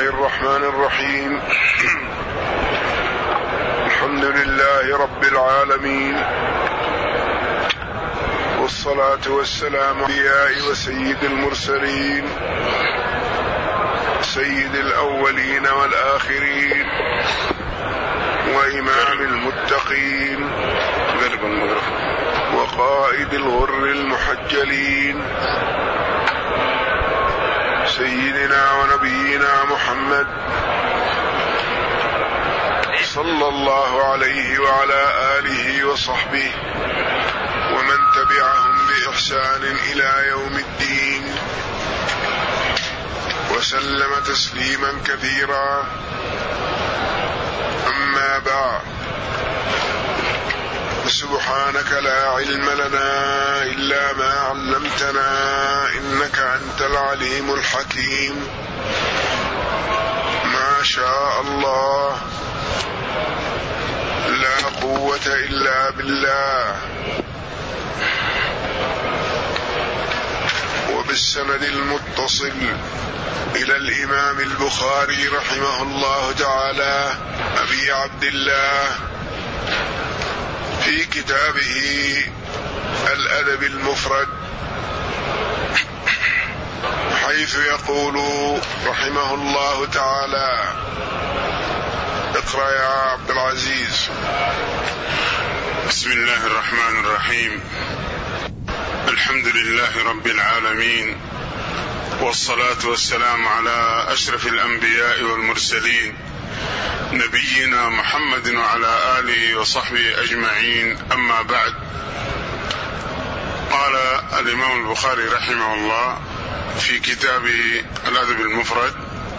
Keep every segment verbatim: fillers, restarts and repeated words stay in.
الرحمن الرحيم. الحمد لله رب العالمين، والصلاة والسلام على الأنبياء وسيد المرسلين، سيد الأولين والآخرين، وإمام المتقين، وقائد الغر المحجلين، سيدنا ونبينا محمد صلى الله عليه وعلى آله وصحبه ومن تبعهم بإحسان إلى يوم الدين، وسلم تسليما كثيرا. أما بعد، سبحانك لا علم لنا إلا ما علمتنا إنك أنت العليم الحكيم. ما شاء الله، لا قوة إلا بالله. وبالسند المتصل إلى الإمام البخاري رحمه الله تعالى أبي عبد الله في كتابه الأدب المفرد، حيث يقول رحمه الله تعالى: اقرأ يا عبد العزيز. بسم الله الرحمن الرحيم. الحمد لله رب العالمين، والصلاة والسلام على أشرف الأنبياء والمرسلين، نبينا محمد وعلى آله وصحبه أجمعين. أما بعد، قال الإمام البخاري رحمه الله في كتابه الأدب المفرد: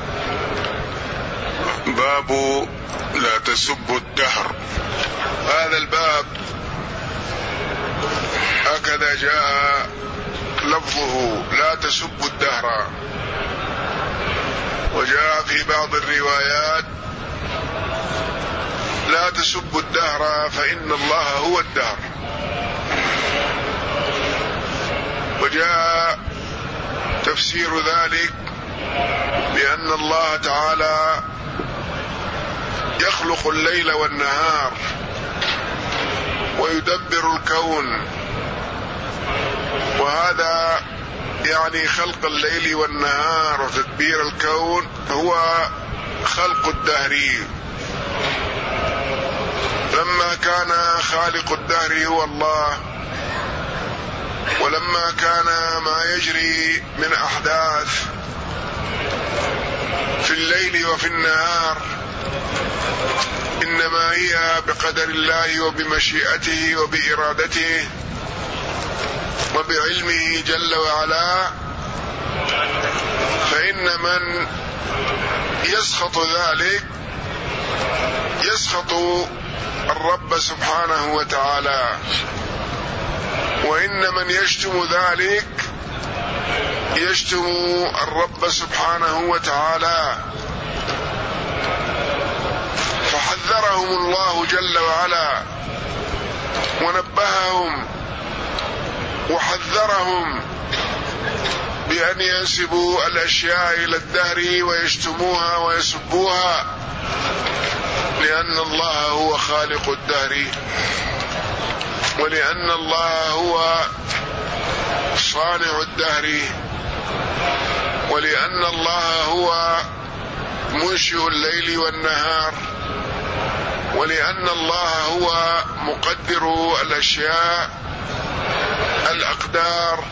باب لا تسبوا الدهر. هذا الباب هكذا جاء لفظه: لا تسبوا الدهر. وجاء في بعض الروايات: لا تسبوا الدهر فإن الله هو الدهر. وجاء تفسير ذلك بأن الله تعالى يخلق الليل والنهار ويدبر الكون، وهذا يعني خلق الليل والنهار وتدبير الكون هو خلق الدهر. لما كان خالق الدهر هو الله، ولما كان ما يجري من أحداث في الليل وفي النهار إنما هي بقدر الله وبمشيئته وبإرادته وبعلمه جل وعلا، فإن من يسخط ذلك يسخط الرب سبحانه وتعالى، وإن من يشتم ذلك يشتم الرب سبحانه وتعالى. فحذرهم الله جل وعلا ونبههم وحذرهم بأن ينسبوا الأشياء إلى الدهر ويشتموها ويسبوها، لأن الله هو خالق الدهر، ولأن الله هو صانع الدهر، ولأن الله هو منشئ الليل والنهار، ولأن الله هو مقدر الأشياء، الأقدار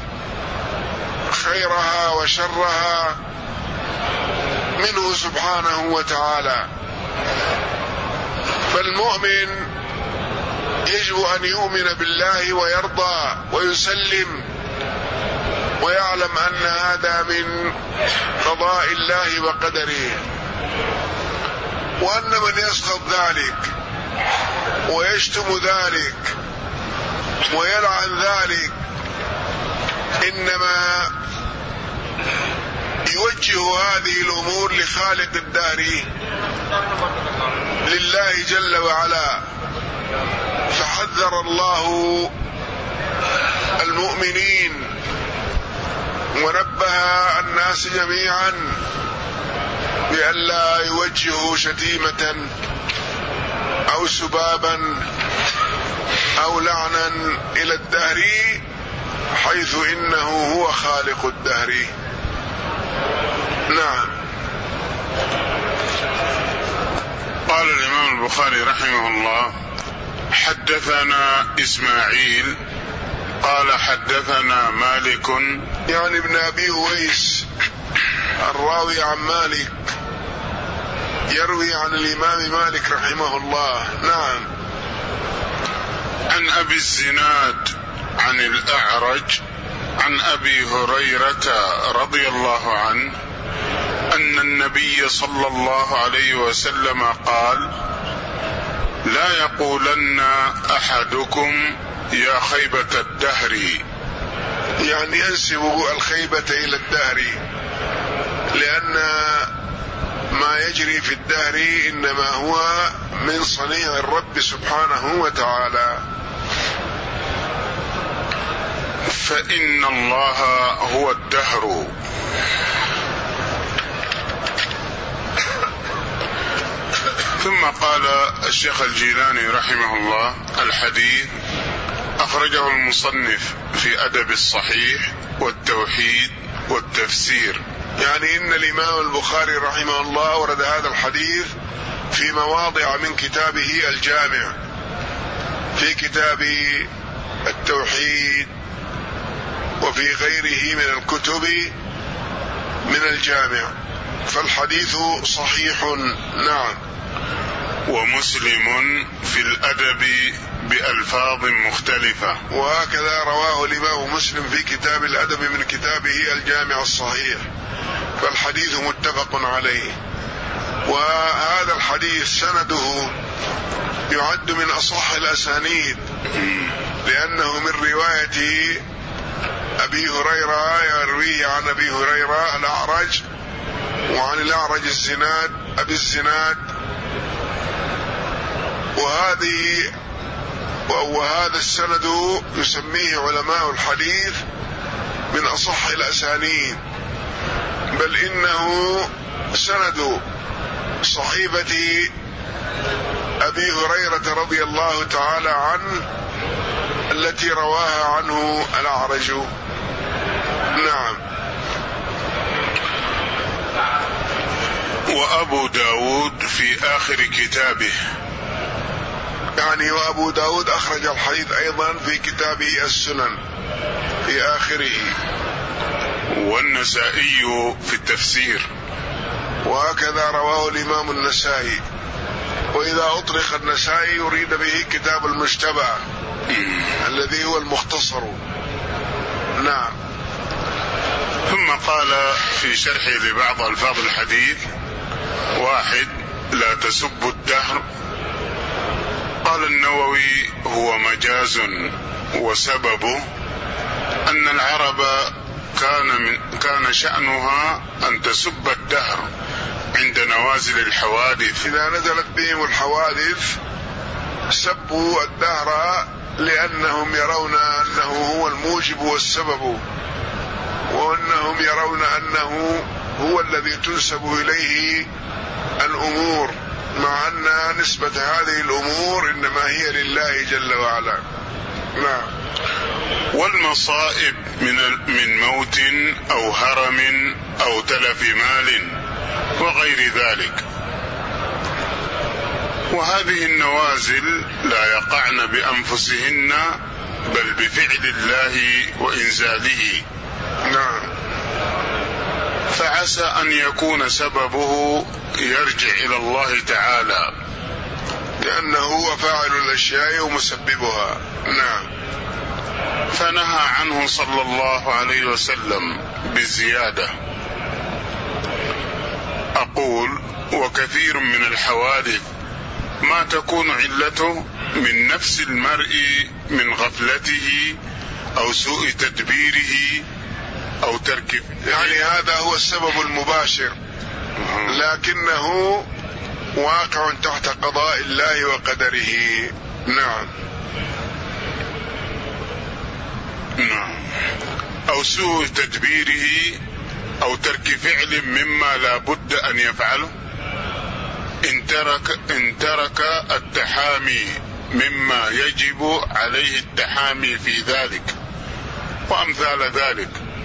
خيرها وشرها منه سبحانه وتعالى. فالمؤمن يجب أن يؤمن بالله ويرضى ويسلم ويعلم أن هذا من قضاء الله وقدره، وأن من يسخط ذلك ويشتم ذلك ويلعن ذلك إنما يوجه هذه الأمور لخالق الدار، لله جل وعلا. فحذر الله المؤمنين ونبه الناس جميعا بألا يوجه شتيمة أو سبابا أو لعنا إلى الدهر، حيث إنه هو خالق الدهر. نعم. قال الإمام البخاري رحمه الله: حدثنا إسماعيل قال حدثنا مالك، يعني ابن أبي هويس الراوي عن مالك، يروي عن الإمام مالك رحمه الله. نعم. عن أبي الزناد عن الأعرج عن أبي هريرة رضي الله عنه أن النبي صلى الله عليه وسلم قال: لا يقولن أحدكم يا خيبة الدهر، يعني ينسب الخيبة إلى الدهر، لأن ما يجري في الدهر إنما هو من صنيع الرب سبحانه وتعالى، فإن الله هو الدهر. ثم قال الشيخ الجيلاني رحمه الله: الحديث أخرجه المصنف في أدب الصحيح والتوحيد والتفسير. يعني إن الإمام البخاري رحمه الله ورد هذا الحديث في مواضع من كتابه الجامع، في كتاب التوحيد وفي غيره من الكتب من الجامع، فالحديث صحيح. نعم. ومسلم في الأدب بألفاظ مختلفة، وهكذا رواه الإمام مسلم في كتاب الأدب من كتابه الجامع الصحيح، فالحديث متفق عليه. وهذا الحديث سنده يعد من أصح الأسانيد، لأنه من رواية أبي هريرة، يرويه عن أبي هريرة الأعرج، وعن الأعرج الزناد أبي الزناد، وهذه وهذا السند يسميه علماء الحديث من أصح الأسانيد، بل إنه سند صحيفة أبي هريرة رضي الله تعالى عنه التي رواها عنه الأعرج. نعم. وأبو داود في آخر كتابه، يعني وأبو داود أخرج الحديث أيضا في كتابه السنن في آخره، والنسائي في التفسير، وهكذا رواه الإمام النسائي. وإذا أطلق النسائي يريد به كتاب المجتبى الذي هو المختصر. نعم. ثم قال في شرحه لبعض ألفاظ الحديث: واحد، لا تسبوا الدهر. قال النووي: هو مجاز، وسببه أن العرب كان من كان شأنها أن تسب الدهر عند نوازل الحوادث. إذا نزلت بهم الحوادث سبوا الدهر، لأنهم يرون أنه هو الموجب والسبب، وأنهم يرون أنه هو الذي تنسب إليه الأمور، مع أن نسبة هذه الأمور إنما هي لله جل وعلا. نعم. والمصائب من من موت أو هرم أو تلف مال وغير ذلك. وهذه النوازل لا يقعن بأنفسهن، بل بفعل الله وإنزاله. نعم. فعسى أن يكون سببه يرجع إلى الله تعالى، لأنه هو فاعل الأشياء ومسببها. نعم. فنهى عنه صلى الله عليه وسلم بالزيادة. أقول: وكثير من الحوادث ما تكون علته من نفس المرء من غفلته أو سوء تدبيره أو ترك، يعني هذا هو السبب المباشر، لكنه واقع تحت قضاء الله وقدره. نعم. نعم. أو سوء تدبيره أو ترك فعل مما لا بد أن يفعله، إن ترك, إن ترك التحامي مما يجب عليه التحامي في ذلك وأمثال ذلك.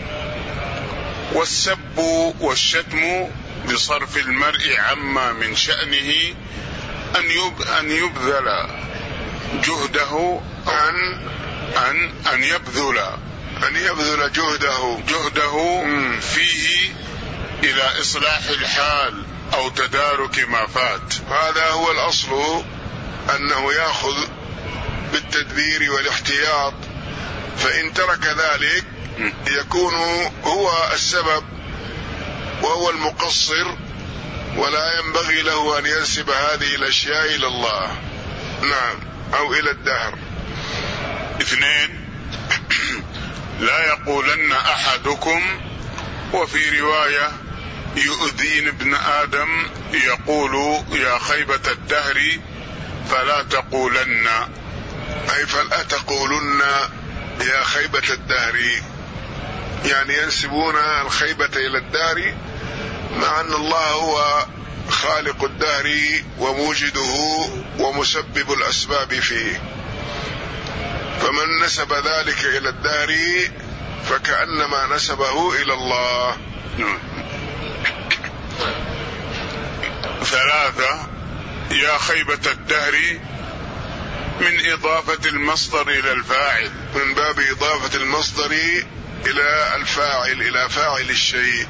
والسب والشتم بصرف المرء عما من شأنه أن يبذل جهده أن أن أن يبذل أن يبذل جهده جهده فيه إلى إصلاح الحال أو تدارك ما فات. هذا هو الأصل، أنه يأخذ بالتدبير والاحتياط، فإن ترك ذلك يكون هو السبب وهو المقصر، ولا ينبغي له أن ينسب هذه الأشياء إلى الله، نعم، أو إلى الدهر. اثنين، لا يقولن أحدكم، وفي رواية يؤذين ابن آدم يقول يا خيبة الدهر فلا تقولن، أي فلا تقولن يا خيبة الدهر، يعني ينسبون الخيبة إلى الدهر، مع أن الله هو خالق الدهر وموجده ومسبب الأسباب فيه، فمن نسب ذلك إلى الدهر فكأنما نسبه إلى الله. ثلاثة، يا خيبة الدهر من إضافة المصدر إلى الفاعل، من باب إضافة المصدر إلى الفاعل، إلى فاعل الشيء،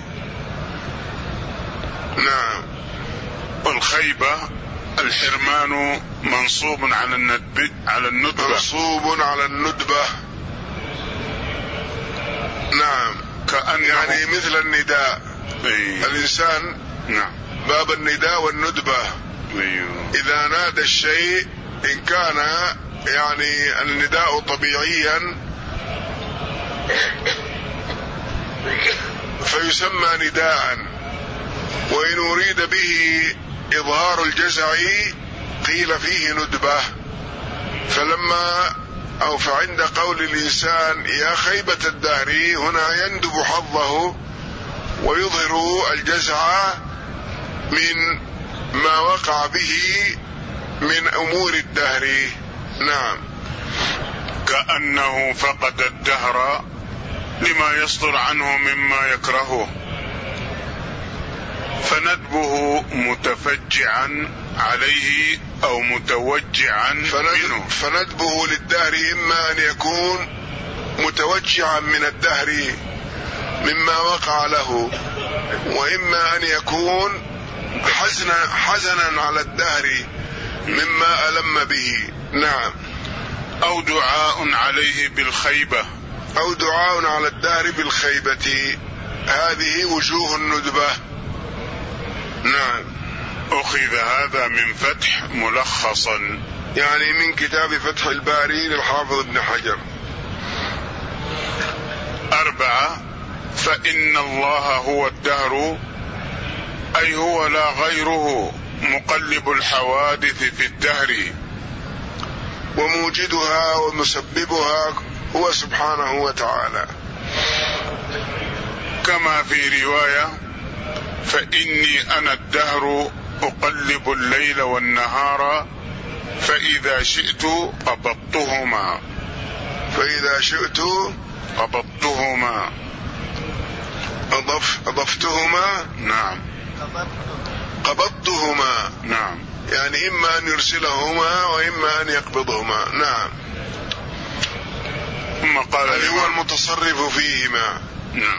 نعم. والخيبة الحرمان منصوب على الندب على الندبة منصوب على الندبة، نعم، كأن يعني مثل النداء. أيه. الإنسان نعم باب النداء والندبة. أيه. إذا نادى الشيء إن كان يعني النداء طبيعيا فيسمى نداء، وإن أريد به إظهار الجزع قيل فيه ندبة. فلما أو فعند قول الإنسان يا خيبة الدهر هنا يندب حظه ويظهر الجزع من ما وقع به من أمور الدهر، نعم. كأنه فقد الدهر لما يصدر عنه مما يكرهه، فندبه متفجعا عليه أو متوجعا منه. فندبه للدهر إما أن يكون متوجعا من الدهر مما وقع له، وإما أن يكون حزنا, حزنا على الدهر مما ألم به، نعم. أو دعاء عليه بالخيبة، أو دعاء على الدهر بالخيبة، هذه وجوه الندبة، نعم. أخذ هذا من فتح ملخصا، يعني من كتاب فتح الباري للحافظ ابن حجر. أربعة، فإن الله هو الدهر، أي هو لا غيره، مقلب الحوادث في الدهر، وموجدها ومسببها هو سبحانه وتعالى. كما في رواية فإني أنا الدهر أقلب الليل والنهار فإذا شئت قبضتهما، فإذا شئت قبضتهما، أضف أضفتهما، نعم، قبضتهما، نعم، يعني إما أن يرسلهما وإما أن يقبضهما، نعم. ثم قال هل هو المتصرف فيهما، نعم.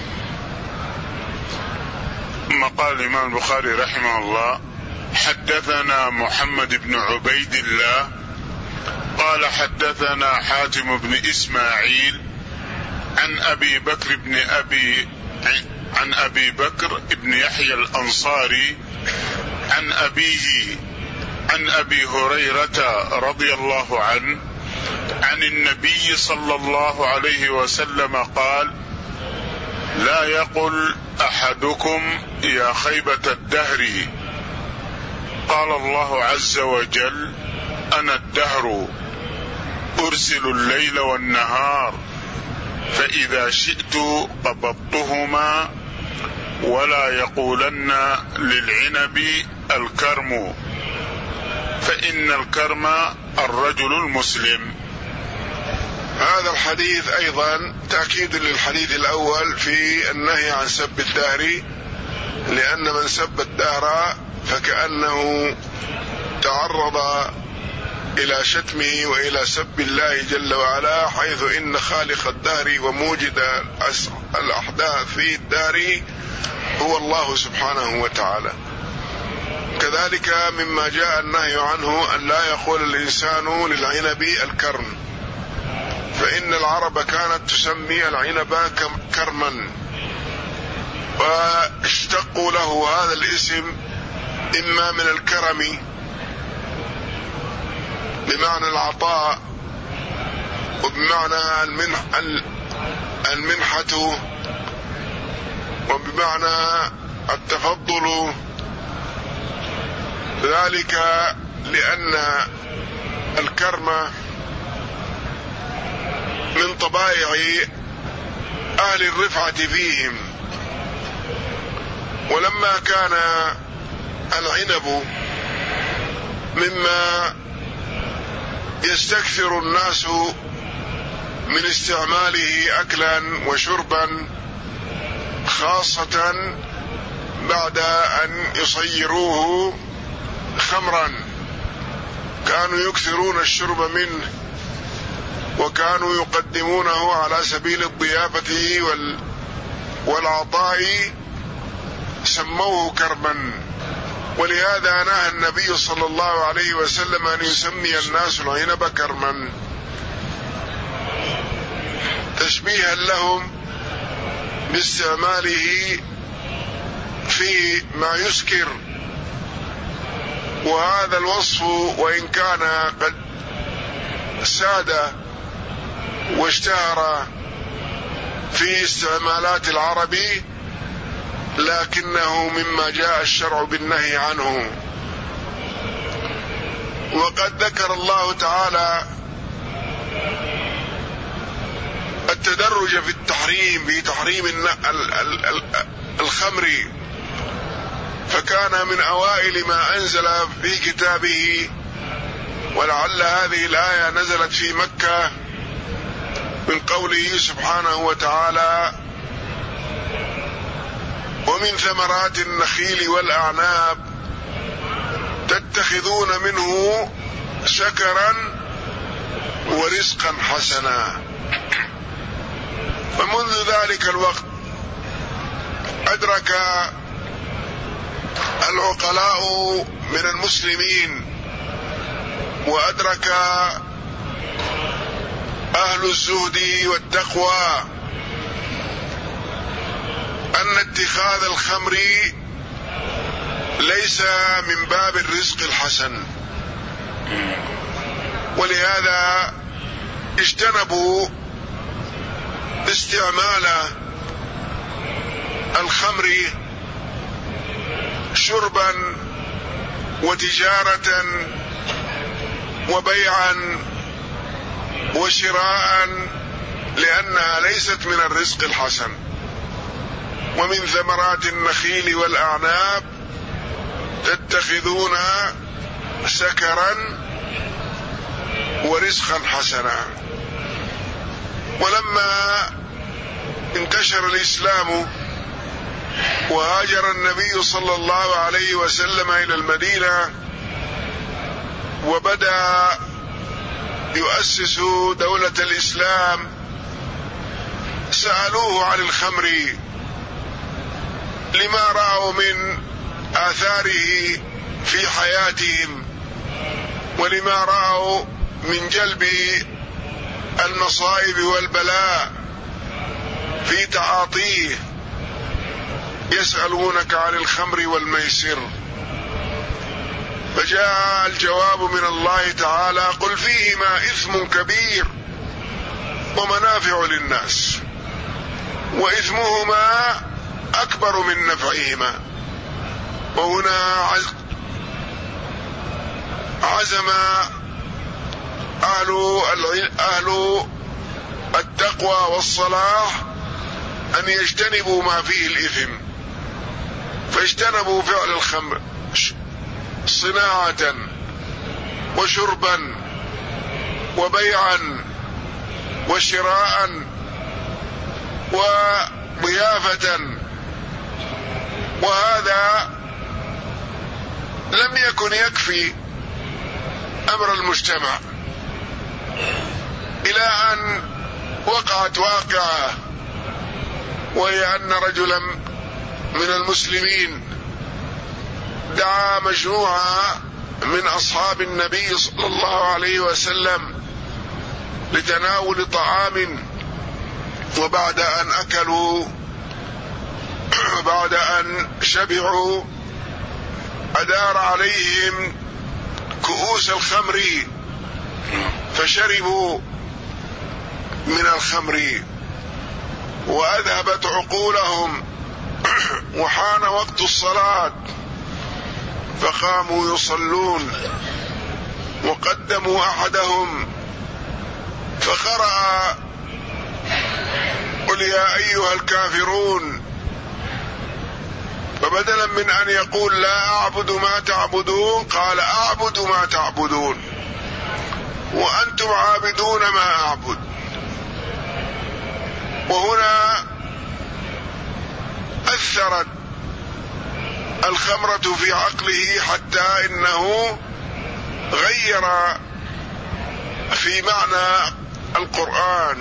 ثم قال الإمام البخاري رحمه الله حدثنا محمد بن عبيد الله قال حدثنا حاتم بن إسماعيل عن أبي بكر بن أبي عن أبي بكر بن يحيى الأنصاري عن أبيه عن أبي هريرة رضي الله عنه عن النبي صلى الله عليه وسلم قال لا يقل أحدكم يا خيبة الدهر، قال الله عز وجل أنا الدهر أرسل الليل والنهار فإذا شئت قبضتهما ولا يقولن للعنب الكرم، فإن الكرم الرجل المسلم. هذا الحديث أيضا تأكيد للحديث الأول في النهي عن سب الدهر، لأن من سب الدهر فكأنه تعرض إلى شتمه وإلى سب الله جل وعلا، حيث إن خالق الدهر وموجد الأحداث في الدهر هو الله سبحانه وتعالى. كذلك مما جاء النهي عنه أن لا يقول الإنسان للعنب الكرم، فإن العرب كانت تسمي العنب كرما، واشتقوا له هذا الاسم إما من الكرم بمعنى العطاء، وبمعنى المنح المنحة، وبمعنى التفضل، ذلك لأن الكرم من طبائع أهل الرفعة فيهم. ولما كان العنب مما يستكثر الناس من استعماله أكلا وشربا، خاصة بعد أن يصيروه خمرا، كانوا يكثرون الشرب منه، وكانوا يقدمونه على سبيل الضيافة والعطاء، سموه كرما. ولهذا نهى النبي صلى الله عليه وسلم أن يسمي الناس العنب كرما، تشبيها لهم باستعماله في ما يسكر. وهذا الوصف وإن كان قد ساد واشتهر في استعمالات العرب، لكنه مما جاء الشرع بالنهي عنه. وقد ذكر الله تعالى التدرج في التحريم، في تحريم الخمر، فكان من أوائل ما أنزل في كتابه، ولعل هذه الآية نزلت في مكة، من قوله سبحانه وتعالى: ومن ثمرات النخيل والأعناب تتخذون منه سكرا ورزقا حسنا. فمنذ ذلك الوقت أدرك العقلاء من المسلمين، وأدرك أهل الزهد والتقوى أن اتخاذ الخمر ليس من باب الرزق الحسن، ولهذا اجتنبوا استعمال الخمر شربا وتجارة وبيعا وشراء، لأنها ليست من الرزق الحسن. ومن ثمرات النخيل والأعناب تتخذون سكرا ورزقا حسنا. ولما انتشر الإسلام وهاجر النبي صلى الله عليه وسلم إلى المدينة، وبدأ يؤسس دولة الإسلام، سألوه عن الخمر لما رأوا من آثاره في حياتهم، ولما رأوا من جلب المصائب والبلاء في تعاطيه. يسألونك عن الخمر والميسر، فجاء الجواب من الله تعالى: قل فيهما إثم كبير ومنافع للناس، وإثمهما أكبر من نفعهما. وهنا عزم أهل أهل التقوى والصلاح أن يجتنبوا ما فيه الإثم، فاجتنبوا فعل الخمر صناعة وشربا وبيعا وشراء وضيافة، وهذا لم يكن يكفي أمر المجتمع، إلى أن وقعت واقعة، وهي أن رجلا من المسلمين دعا مجموعة من أصحاب النبي صلى الله عليه وسلم لتناول طعام، وبعد أن أكلوا بعد أن شبعوا أدار عليهم كؤوس الخمر فشربوا من الخمر وأذهبت عقولهم، وحان وقت الصلاة فقاموا يصلون، وقدموا أحدهم فقرأ قل يا أيها الكافرون، فبدلا من أن يقول لا أعبد ما تعبدون قال أعبد ما تعبدون وأنتم عابدون ما أعبد. وهنا أثرت الخمرة في عقله حتى إنه غير في معنى القرآن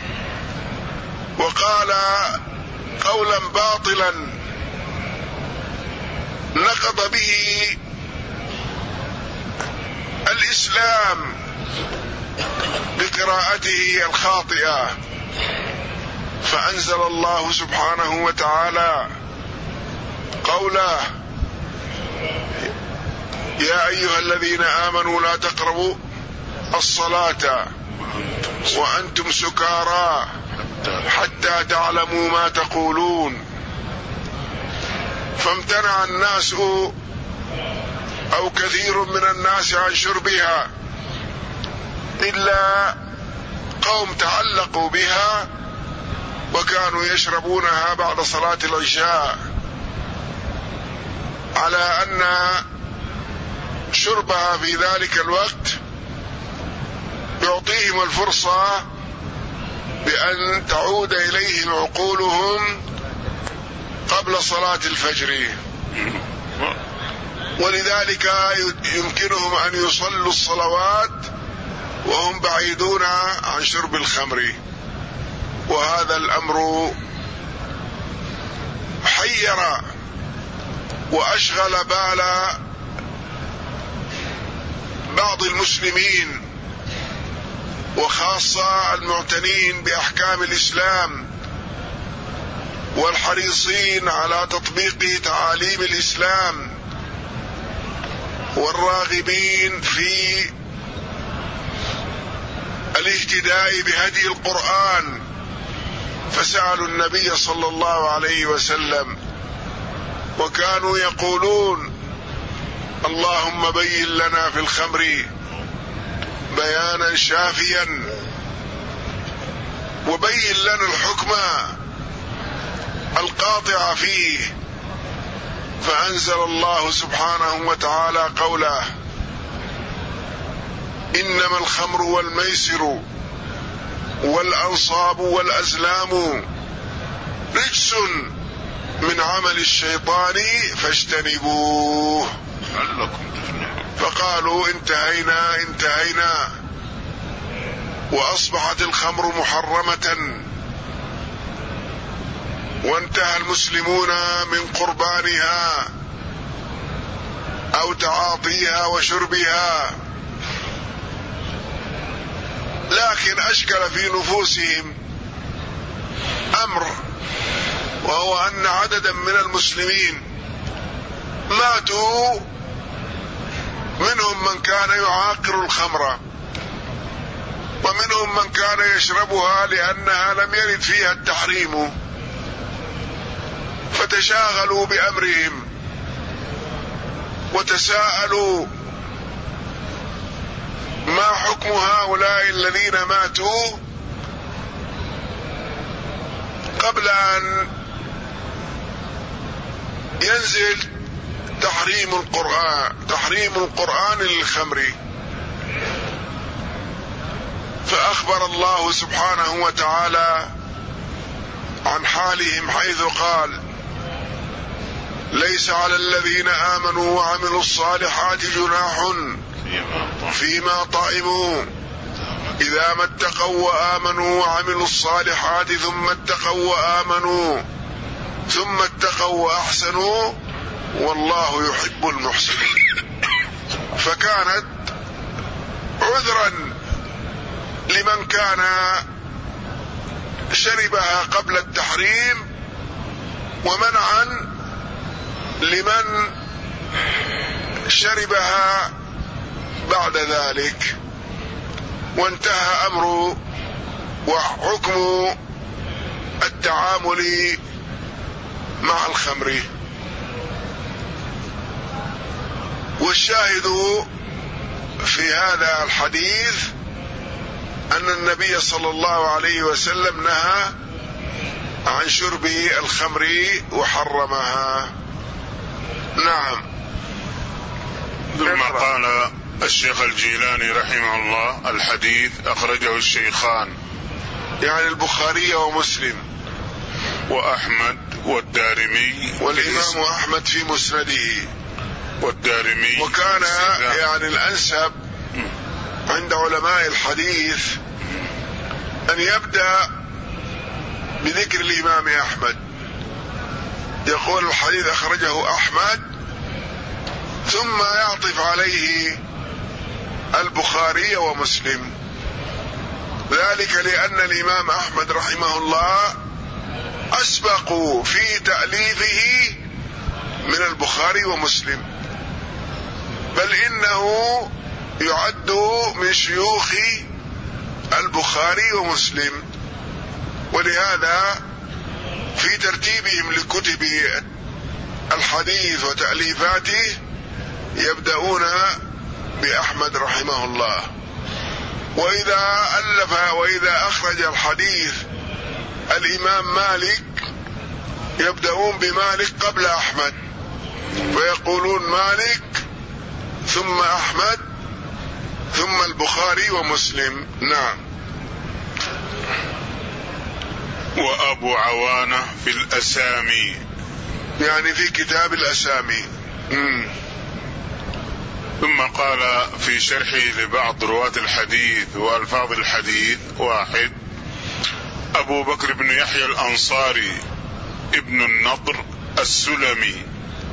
وقال قولا باطلا نقض به الإسلام بقراءته الخاطئة. فأنزل الله سبحانه وتعالى قوله يا أيها الذين آمنوا لا تقربوا الصلاة وأنتم سكارى حتى تعلموا ما تقولون. فامتنع الناس أو كثير من الناس عن شربها إلا قوم تعلقوا بها وكانوا يشربونها بعد صلاة العشاء، على أن شربها في ذلك الوقت يعطيهم الفرصة بأن تعود إليهم عقولهم قبل صلاة الفجر، ولذلك يمكنهم أن يصلوا الصلوات وهم بعيدون عن شرب الخمر. وهذا الأمر حير وأشغل بال بعض المسلمين وخاصة المعتنين بأحكام الإسلام والحريصين على تطبيق تعاليم الإسلام والراغبين في الاهتداء بهدي القرآن، فسألوا النبي صلى الله عليه وسلم وكانوا يقولون اللهم بين لنا في الخمر بيانا شافيا وبين لنا الحكم القاطع فيه. فأنزل الله سبحانه وتعالى قوله إنما الخمر والميسر والأنصاب والأزلام رجس من عمل الشيطان فاجتنبوه. فقالوا انتهينا انتهينا وأصبحت الخمر محرمة وانتهى المسلمون من قربانها أو تعاطيها وشربها، لكن أشكل في نفوسهم أمر، وهو أن عددا من المسلمين ماتوا، منهم من كان يعاقر الخمر ومنهم من كان يشربها لأنها لم يرد فيها التحريم، فتشاغلوا بأمرهم وتساءلوا ما حكم هؤلاء الذين ماتوا قبل أن ينزل تحريم القرآن تحريم القرآن للخمر، فأخبر الله سبحانه وتعالى عن حالهم حيث قال: ليس على الذين آمنوا وعملوا الصالحات جناح فيما طعموا إذا ما اتقوا وآمنوا وعملوا الصالحات ثم اتقوا وآمنوا ثم اتقوا وأحسنوا والله يحب المحسنين. فكانت عذرا لمن كان شربها قبل التحريم، ومنعا لمن شربها بعد ذلك، وانتهى أمر وحكم التعامل مع الخمر. والشاهد في هذا الحديث أن النبي صلى الله عليه وسلم نهى عن شرب الخمر وحرمها. نعم. ثم قال الشيخ الجيلاني رحمه الله: الحديث أخرجه الشيخان، يعني البخاري ومسلم وأحمد والدارمي، والإمام أحمد في مسنده والدارمي. وكان يعني الأنسب عند علماء الحديث أن يبدأ بذكر الإمام أحمد، يقول الحديث أخرجه أحمد، ثم يعطف عليه البخاري ومسلم، ذلك لأن الإمام أحمد رحمه الله أسبق في تأليفه من البخاري ومسلم، بل إنه يعد من شيوخ البخاري ومسلم، ولهذا في ترتيبهم لكتب الحديث وتأليفاته يبدأون بأحمد رحمه الله. وإذا ألف وإذا أخرج الحديث الإمام مالك يبدأون بمالك قبل أحمد، ويقولون مالك ثم أحمد ثم البخاري ومسلم. نعم. وأبو عوانة في الأسامي، يعني في كتاب الأسامي. مم. ثم قال في شرحه لبعض رواة الحديث وألفاظ الحديث: واحد، أبو بكر بن يحيى الأنصاري ابن النضر السلمي.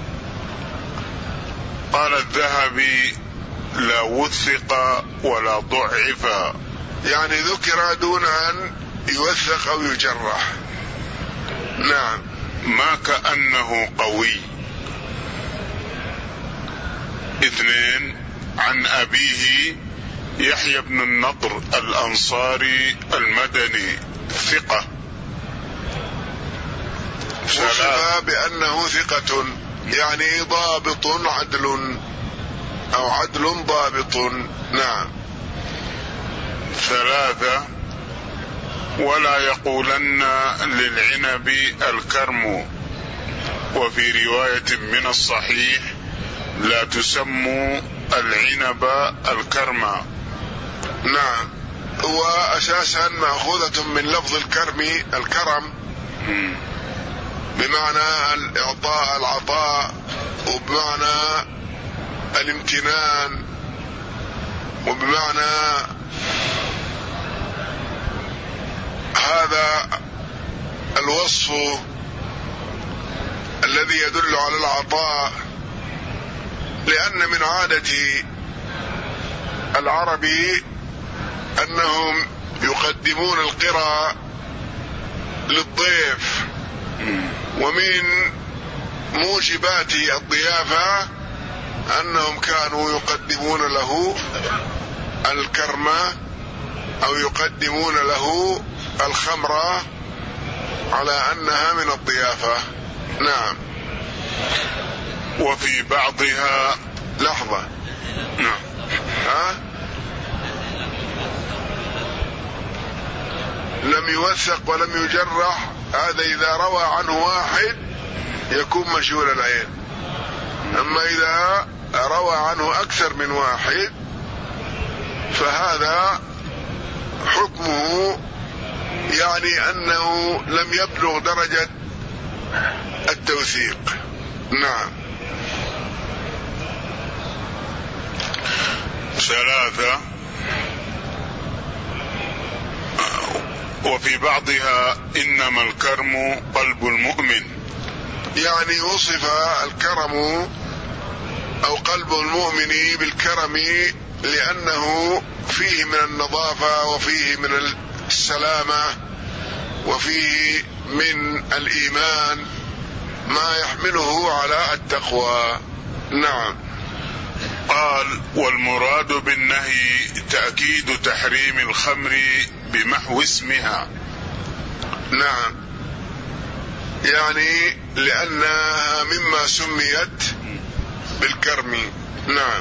قال الذهبي: لا وثق ولا ضعف، يعني ذكر دون أن يوثق أو يجرح. نعم. ما كأنه قوي. اثنين، عن أبيه يحيى بن النضر الأنصاري المدني ثقة، وصف بأنه ثقة، يعني ضابط عدل أو عدل ضابط. نعم. ثلاثة، ولا يقولن للعنب الكرم، وفي رواية من الصحيح: لا تسموا العنب الكرم. نعم. هو أساسا مأخوذة من لفظ الكرم الكرم، بمعنى الإعطاء العطاء، وبمعنى الامتنان، وبمعنى هذا الوصف الذي يدل على العطاء، لأن من عادة العرب أنهم يقدمون القرى للضيف، ومن موجبات الضيافة أنهم كانوا يقدمون له الكرمة أو يقدمون له الخمرة على أنها من الضيافة. نعم. وفي بعضها لحظة. نعم. ها؟ لم يوثق ولم يجرح، هذا إذا روى عنه واحد يكون مجهول العين. أما إذا روى عنه أكثر من واحد فهذا حكمه يعني أنه لم يبلغ درجة التوثيق. نعم. ثلاثة. وفي بعضها إنما الكرم قلب المؤمن، يعني وصف الكرم أو قلب المؤمن بالكرم لأنه فيه من النظافة وفيه من السلامة وفيه من الإيمان ما يحمله على التقوى. نعم. قال: والمراد بالنهي تأكيد تحريم الخمر بمحو اسمها. نعم، يعني لأنها مما سميت بالكرم. نعم.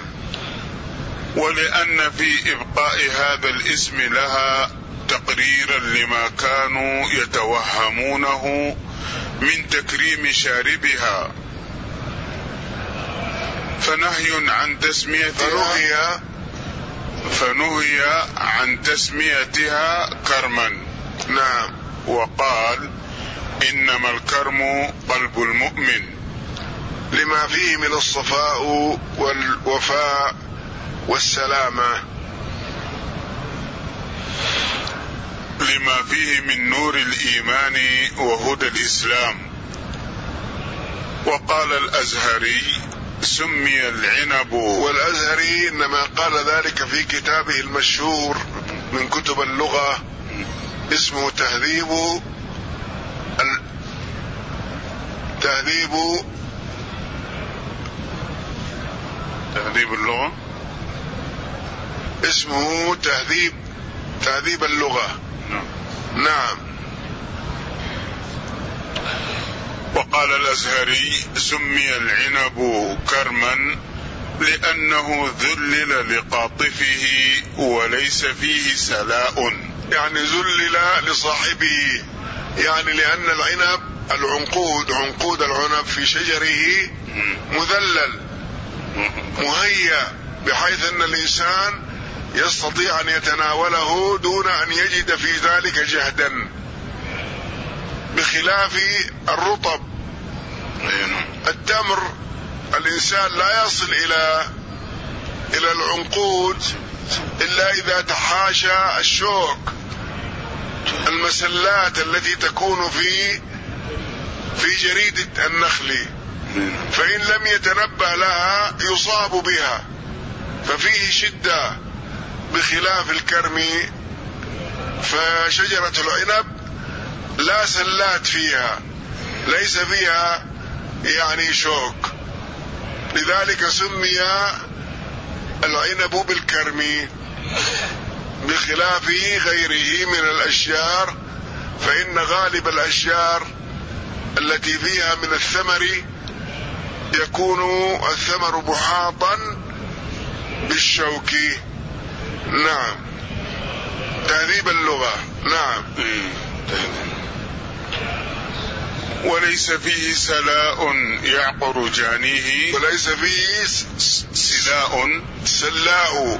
ولأن في إبقاء هذا الاسم لها تقريرا لما كانوا يتوهمونه من تكريم شاربها، فنهي عن تسميتها فنهي, فنهي عن تسميتها كرما. نعم. وقال: إنما الكرم قلب المؤمن، لما فيه من الصفاء والوفاء والسلامة، لما فيه من نور الإيمان وهدى الإسلام. وقال الأزهري: سمي العنب. والأزهري إنما قال ذلك في كتابه المشهور من كتب اللغة اسمه تهذيب ال... تهذيب تهذيب اللغة، اسمه تهذيب تهذيب اللغة. نعم. وقال الأزهري: سمي العنب كرما لأنه ذلل لقاطفه وليس فيه سلاء، يعني ذلل لصاحبه، يعني لأن العنب العنقود عنقود العنب في شجره مذلل مهيأ بحيث أن الإنسان يستطيع أن يتناوله دون أن يجد في ذلك جهدا، بخلاف الرطب. التمر الإنسان لا يصل إلى إلى العنقود إلا إذا تحاشى الشوك، المسلات التي تكون في في جريدة النخل، فإن لم يتنبه لها يصاب بها، ففيه شدة، بخلاف الكرم. فشجرة العنب لا سلات فيها، ليس فيها يعني شوك، لذلك سمي العنب بالكرم، بخلاف غيره من الأشجار، فإن غالب الأشجار التي فيها من الثمر يكون الثمر محاطا بالشوك. نعم. تهذيب اللغة. نعم. وليس فيه سلاء يعقر جانيه، وليس فيه سلاء سلاء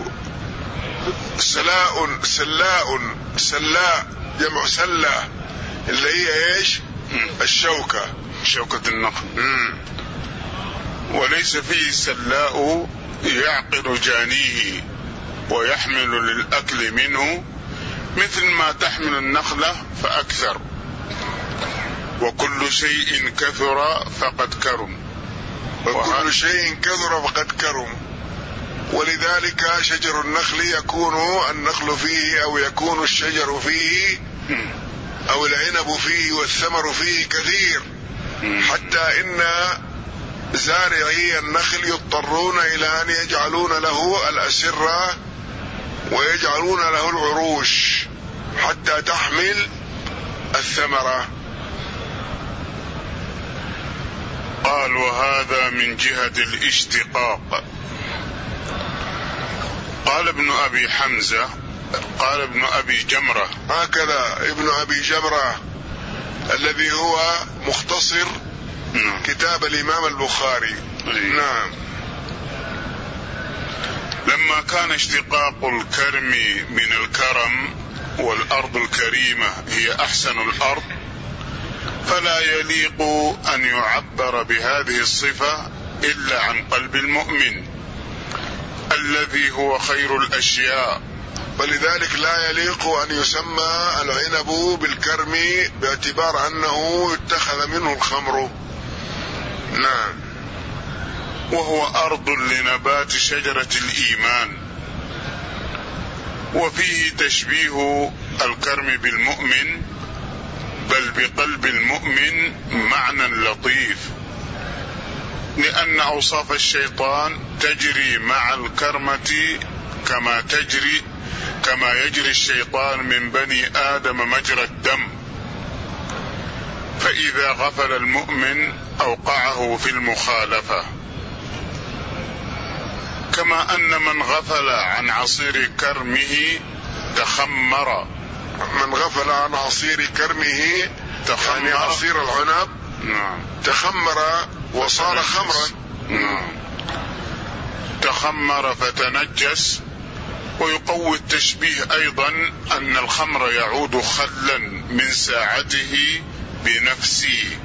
سلاء سلاء سلاء جمع سلاء اللي هي ايش؟ الشوكة، شوكة النخل. وليس فيه سلاء يعقر جانيه ويحمل للأكل منه مثل ما تحمل النخلة فأكثر، وكل شيء كثر فقد كرم، وكل شيء كثر فقد كرم. ولذلك شجر النخل يكون النخل فيه أو يكون الشجر فيه أو العنب فيه والثمر فيه كثير، حتى إن زارعي النخل يضطرون إلى أن يجعلون له الأسرة ويجعلون له العروش حتى تحمل الثمرة. قال: وهذا من جهة الاشتقاق. قال ابن أبي حمزة قال ابن أبي جمرة، هكذا ابن أبي جمرة الذي هو مختصر نعم. كتاب الإمام البخاري. نعم. لما كان اشتقاق الكرم من الكرم والأرض الكريمة هي أحسن الأرض، فلا يليق أن يعبر بهذه الصفة إلا عن قلب المؤمن الذي هو خير الأشياء، ولذلك لا يليق أن يسمى العنب بالكرم باعتبار أنه اتخذ منه الخمر. نعم. وهو أرض لنبات شجرة الإيمان، وفيه تشبيه الكرم بالمؤمن بل بقلب المؤمن معنى لطيف، لأن أوصاف الشيطان تجري مع الكرمة كما تجري كما يجري الشيطان من بني آدم مجرى الدم، فإذا غفل المؤمن أوقعه في المخالفة، كما أن من غفل عن عصير كرمه تخمر. من غفل عن عصير كرمه تخمر، يعني عصير العنب. نعم. تخمر وصار خمرا. نعم. تخمر فتنجس. ويقوي التشبيه أيضا أن الخمر يعود خلا من ساعته بنفسه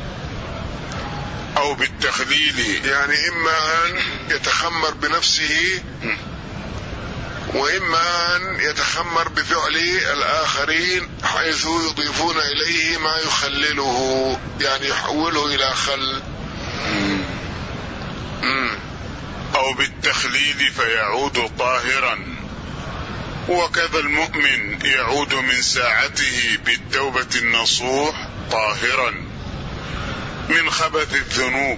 أو بالتخليل، يعني إما أن يتخمر بنفسه وإما أن يتخمر بفعل الآخرين حيث يضيفون إليه ما يخلله، يعني يحوله إلى خل. مم. أو بالتخليل فيعود طاهرا. وكذا المؤمن يعود من ساعته بالتوبة النصوح طاهرا من خبث الذنوب،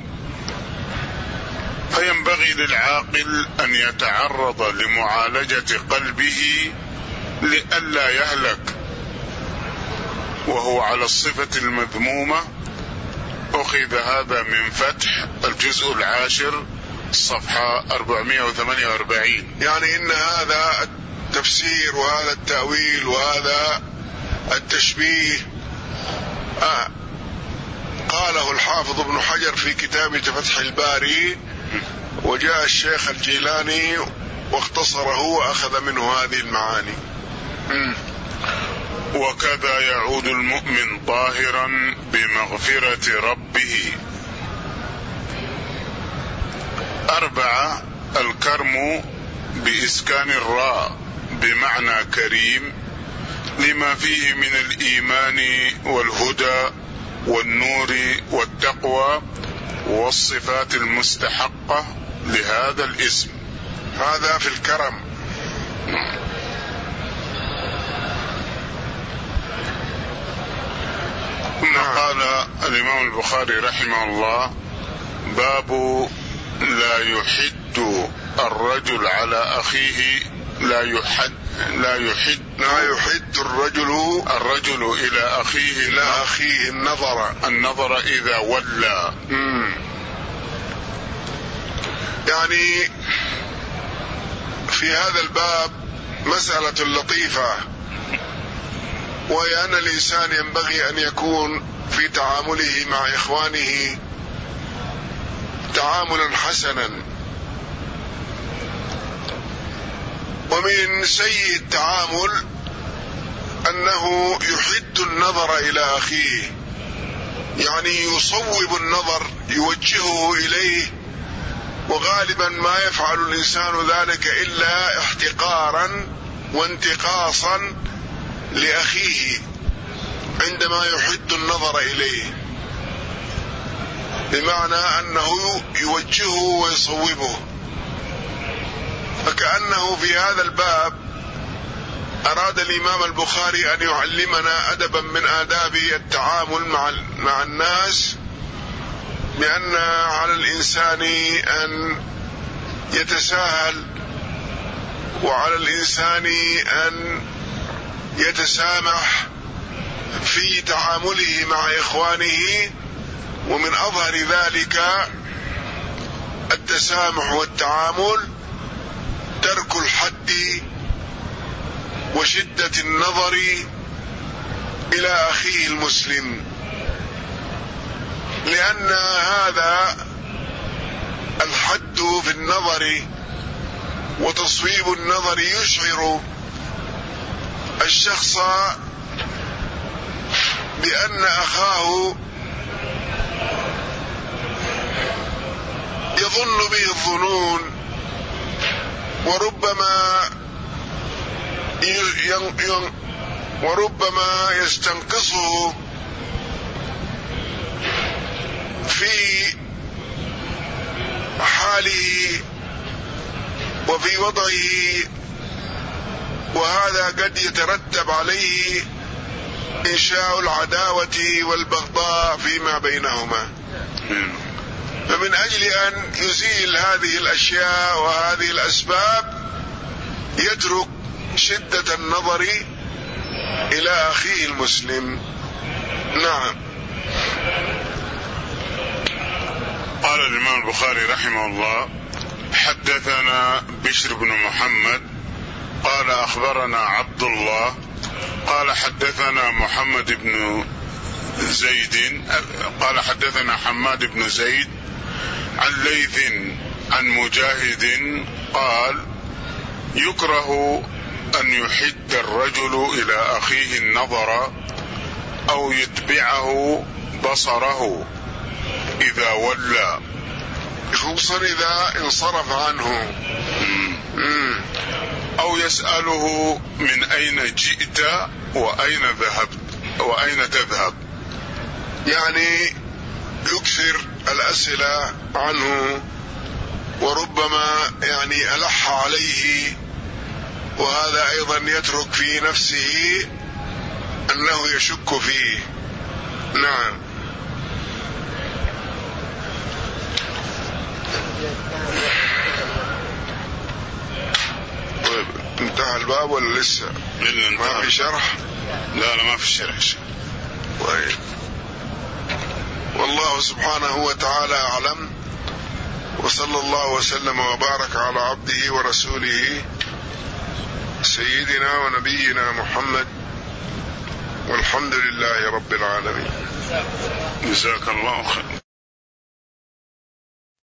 فينبغي للعاقل أن يتعرض لمعالجة قلبه لئلا يهلك وهو على الصفة المذمومة. أخذ هذا من فتح الجزء العاشر صفحة أربعمائة وثمانية وأربعين. يعني إن هذا التفسير وهذا التأويل وهذا التشبيه آه قاله الحافظ ابن حجر في كتابه فتح الباري، وجاء الشيخ الجيلاني واختصره وأخذ منه هذه المعاني. م. وكذا يعود المؤمن طاهرا بمغفرة ربه. أربعة، الكرم بإسكان الراء بمعنى كريم لما فيه من الإيمان والهدى والنور والتقوى والصفات المستحقة لهذا الاسم. هذا في الكرم. ثم قال الإمام البخاري رحمه الله: باب لا يحد الرجل على أخيه لا يحد لا يحد لا يحد الرجل الرجل إلى أخيه إلى أخيه النظر النظر إذا ولى. مم. يعني في هذا الباب مسألة لطيفة، وهي أن الإنسان ينبغي أن يكون في تعامله مع إخوانه تعاملا حسنا. ومن سيء التعامل أنه يحد النظر إلى أخيه، يعني يصوب النظر يوجهه إليه، وغالبا ما يفعل الإنسان ذلك إلا احتقارا وانتقاصا لأخيه عندما يحد النظر إليه، بمعنى أنه يوجهه ويصوبه. فكأنه في هذا الباب أراد الإمام البخاري أن يعلمنا أدبا من آداب التعامل مع مع الناس، بأن على الإنسان أن يتساهل، وعلى الإنسان أن يتسامح في تعامله مع إخوانه، ومن أظهر ذلك التسامح والتعامل ترك الحد وشدة النظر إلى أخيه المسلم. لأن هذا الحد في النظر وتصويب النظر يشعر الشخص بأن أخاه يظن به الظنون، وربما وربما يستنقصه في حاله وفي وضعه، وهذا قد يترتب عليه إنشاء العداوة والبغضاء فيما بينهما. فمن أجل أن يزيل هذه الأشياء وهذه الأسباب يترك شدة النظر إلى أخيه المسلم. نعم. قال الإمام البخاري رحمه الله: حدثنا بشر بن محمد قال أخبرنا عبد الله قال حدثنا محمد بن زيد قال حدثنا حماد بن زيد عن ليث عن مجاهد قال: يكره أن يحد الرجل إلى أخيه النظر أو يتبعه بصره إذا ولى، خصوصا إذا انصرف عنه، أو يسأله من أين جئت وأين ذهبت وأين تذهب، يعني يكثر الأسئلة عنه، وربما يعني ألح عليه، وهذا أيضا يترك في نفسه أنه يشك فيه. نعم. طيب انتهى الباب ولا لسه؟ ما في شرح؟ لا لا ما في شرح. طيب، والله سبحانه وتعالى أعلم، وصلى الله وسلم وبارك على عبده ورسوله سيدنا ونبينا محمد، والحمد لله رب العالمين. جزاك الله خير.